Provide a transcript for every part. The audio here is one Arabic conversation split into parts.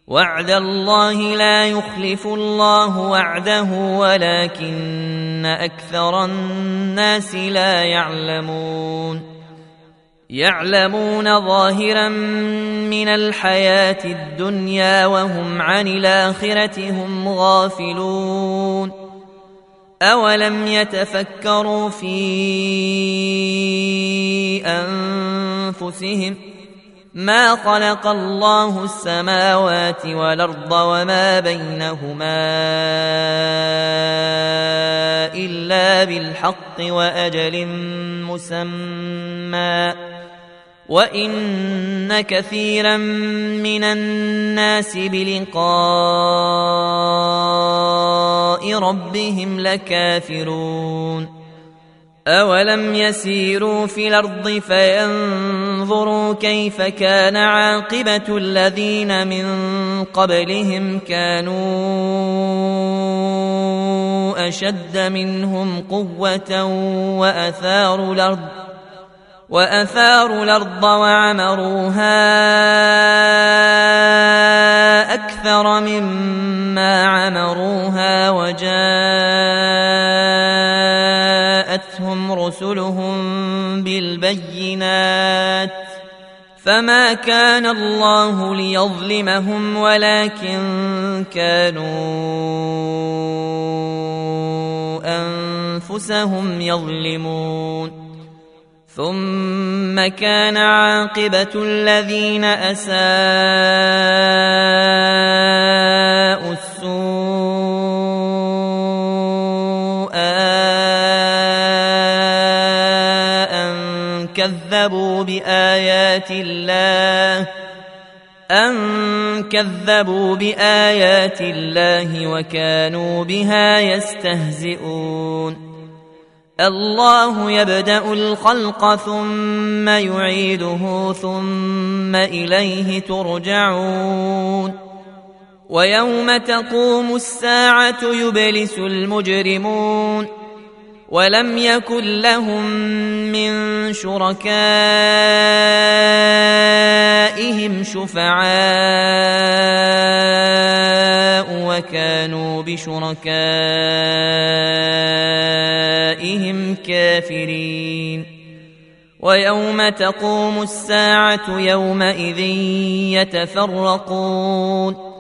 وعد الله لا يخلف الله وعده ولكن أكثر الناس لا يعلمون ظاهرا من الحياة الدنيا وهم عن الآخرة هم غافلون أولم يتفكروا في أنفسهم ما خلق الله السماوات والأرض وما بينهما إلا بالحق وأجل مسمى وإن كثيرا من الناس بلقاء ربهم لكافرون أولم يسيروا في الأرض فينظروا كيف كان عاقبة الذين من قبلهم كانوا أشد منهم قوة وأثاروا الأرض وعمروها أكثر مما عمروها وجاءتهم رسلهم بالبينات فما كان الله ليظلمهم ولكن كانوا أنفسهم يظلمون ثم كان عاقبة الذين أساءوا السوء أن كذبوا بآيات الله وكانوا بها يستهزئون الله يبدأ الخلق ثم يعيده ثم إليه ترجعون ويوم تقوم الساعة يبلس المجرمون ولم يكن لهم من شركائهم شفعاء وكانوا بشركائهم كافرين ويوم تقوم الساعة يومئذ يتفرقون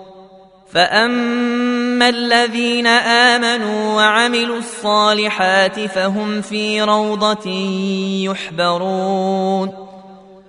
فأما الذين آمنوا وعملوا الصالحات فهم في روضة يحبرون